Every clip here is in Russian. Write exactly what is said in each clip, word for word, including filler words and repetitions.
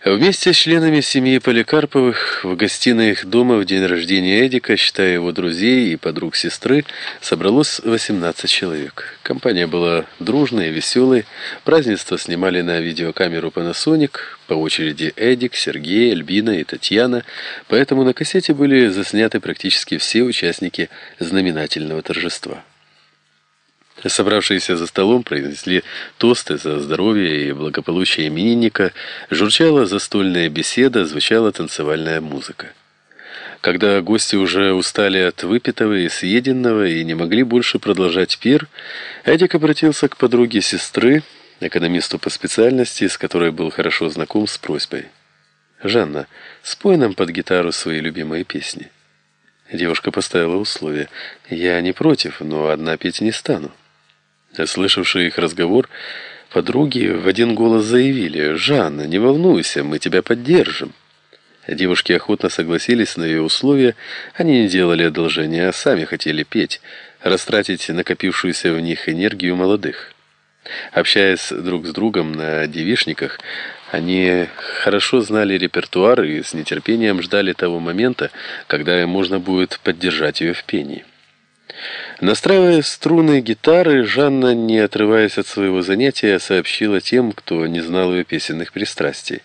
Вместе с членами семьи Поликарповых в гостиной их дома в день рождения Эдика, считая его друзей и подруг сестры, собралось восемнадцать человек. Компания была дружной и веселой. Празднество снимали на видеокамеру Panasonic, по очереди Эдик, Сергей, Альбина и Татьяна, поэтому на кассете были засняты практически все участники знаменательного торжества. Собравшиеся за столом произнесли тосты за здоровье и благополучие именинника, журчала застольная беседа, звучала танцевальная музыка. Когда гости уже устали от выпитого и съеденного и не могли больше продолжать пир, Эдик обратился к подруге сестры, экономисту по специальности, с которой был хорошо знаком, с просьбой: «Жанна, спой нам под гитару свои любимые песни». Девушка поставила условие: «Я не против, но одна петь не стану». Слышавшие их разговор, подруги в один голос заявили: «Жанна, не волнуйся, мы тебя поддержим». Девушки охотно согласились на ее условия. Они не делали одолжения, а сами хотели петь, растратить накопившуюся в них энергию молодых. Общаясь друг с другом на девичниках, они хорошо знали репертуар и с нетерпением ждали того момента, когда можно будет поддержать ее в пении. Настраивая струны гитары, Жанна, не отрываясь от своего занятия, сообщила тем, кто не знал ее песенных пристрастий: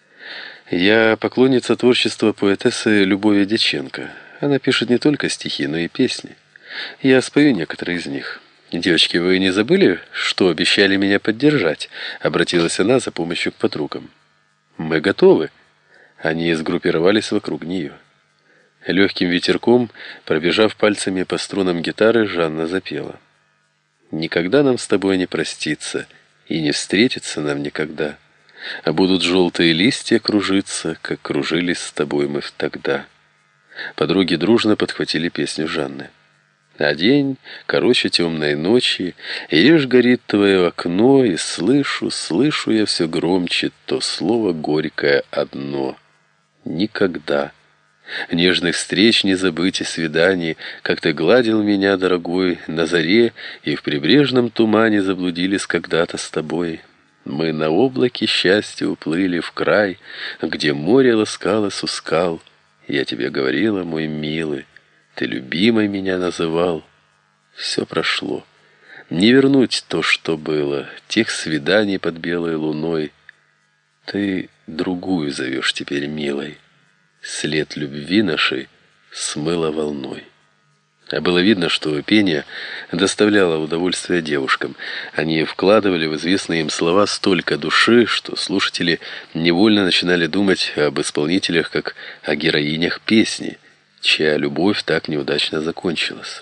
«Я поклонница творчества поэтессы Любови Дьяченко. Она пишет не только стихи, но и песни. Я спою некоторые из них. Девочки, вы не забыли, что обещали меня поддержать?» Обратилась она за помощью к подругам. «Мы готовы». Они сгруппировались вокруг нее. Легким ветерком, пробежав пальцами по струнам гитары, Жанна запела: «Никогда нам с тобой не проститься, и не встретиться нам никогда, а будут желтые листья кружиться, как кружились с тобой мы тогда». Подруги дружно подхватили песню Жанны: «А день короче темной ночи, и лишь горит твое окно, и слышу, слышу я все громче то слово горькое одно: никогда. Нежных встреч не забыть и свиданий, как ты гладил меня, дорогой, на заре, и в прибрежном тумане заблудились когда-то с тобой. Мы на облаке счастья уплыли в край, где море ласкалось у скал. Я тебе говорила, мой милый, ты любимой меня называл. Все прошло. Не вернуть то, что было, тех свиданий под белой луной. Ты другую зовешь теперь милой. След любви нашей смыло волной». А было видно, что пение доставляло удовольствие девушкам. Они вкладывали в известные им слова столько души, что слушатели невольно начинали думать об исполнителях как о героинях песни, чья любовь так неудачно закончилась.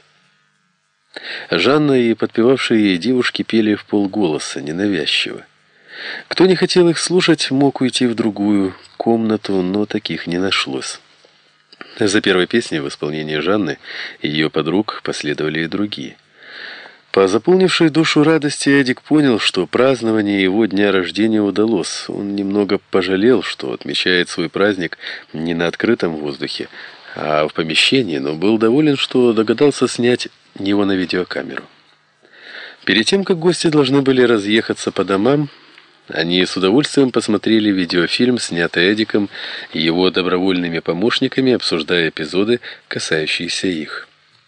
Жанна и подпевавшие ей девушки пели в полголоса, ненавязчиво. Кто не хотел их слушать, мог уйти в другую комнату, но таких не нашлось. За первой песней в исполнении Жанны и ее подруг последовали и другие. По заполнившей душу радости Эдик понял, что празднование его дня рождения удалось. Он немного пожалел, что отмечает свой праздник не на открытом воздухе, а в помещении, но был доволен, что догадался снять его на видеокамеру. Перед тем, как гости должны были разъехаться по домам, они с удовольствием посмотрели видеофильм, снятый Эдиком и его добровольными помощниками, обсуждая эпизоды, касающиеся их.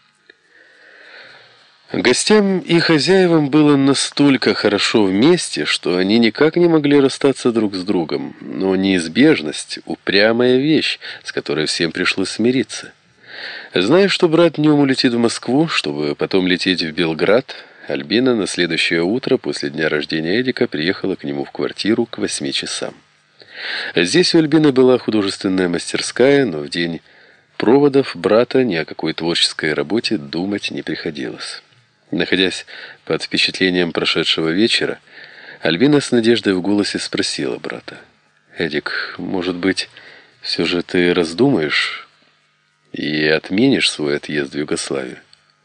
Гостям и хозяевам было настолько хорошо вместе, что они никак не могли расстаться друг с другом. Но неизбежность — упрямая вещь, с которой всем пришлось смириться. Зная, что брат днем улетит в Москву, чтобы потом лететь в Белград, Альбина на следующее утро после дня рождения Эдика приехала к нему в квартиру к восьми часам. Здесь у Альбины была художественная мастерская, но в день проводов брата ни о какой творческой работе думать не приходилось. Находясь под впечатлением прошедшего вечера, Альбина с надеждой в голосе спросила брата: «Эдик, может быть, все же ты раздумаешь и отменишь свой отъезд в Югославию?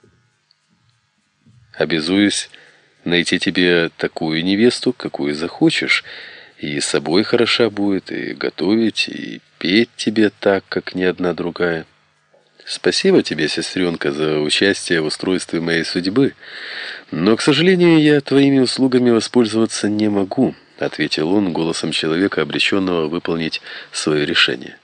Обязуюсь найти тебе такую невесту, какую захочешь, и собой хороша будет, и готовить, и петь тебе так, как ни одна другая. Спасибо тебе, сестренка, за участие в устройстве моей судьбы, но, к сожалению, я твоими услугами воспользоваться не могу. ответил он голосом человека, обреченного выполнить свое решение.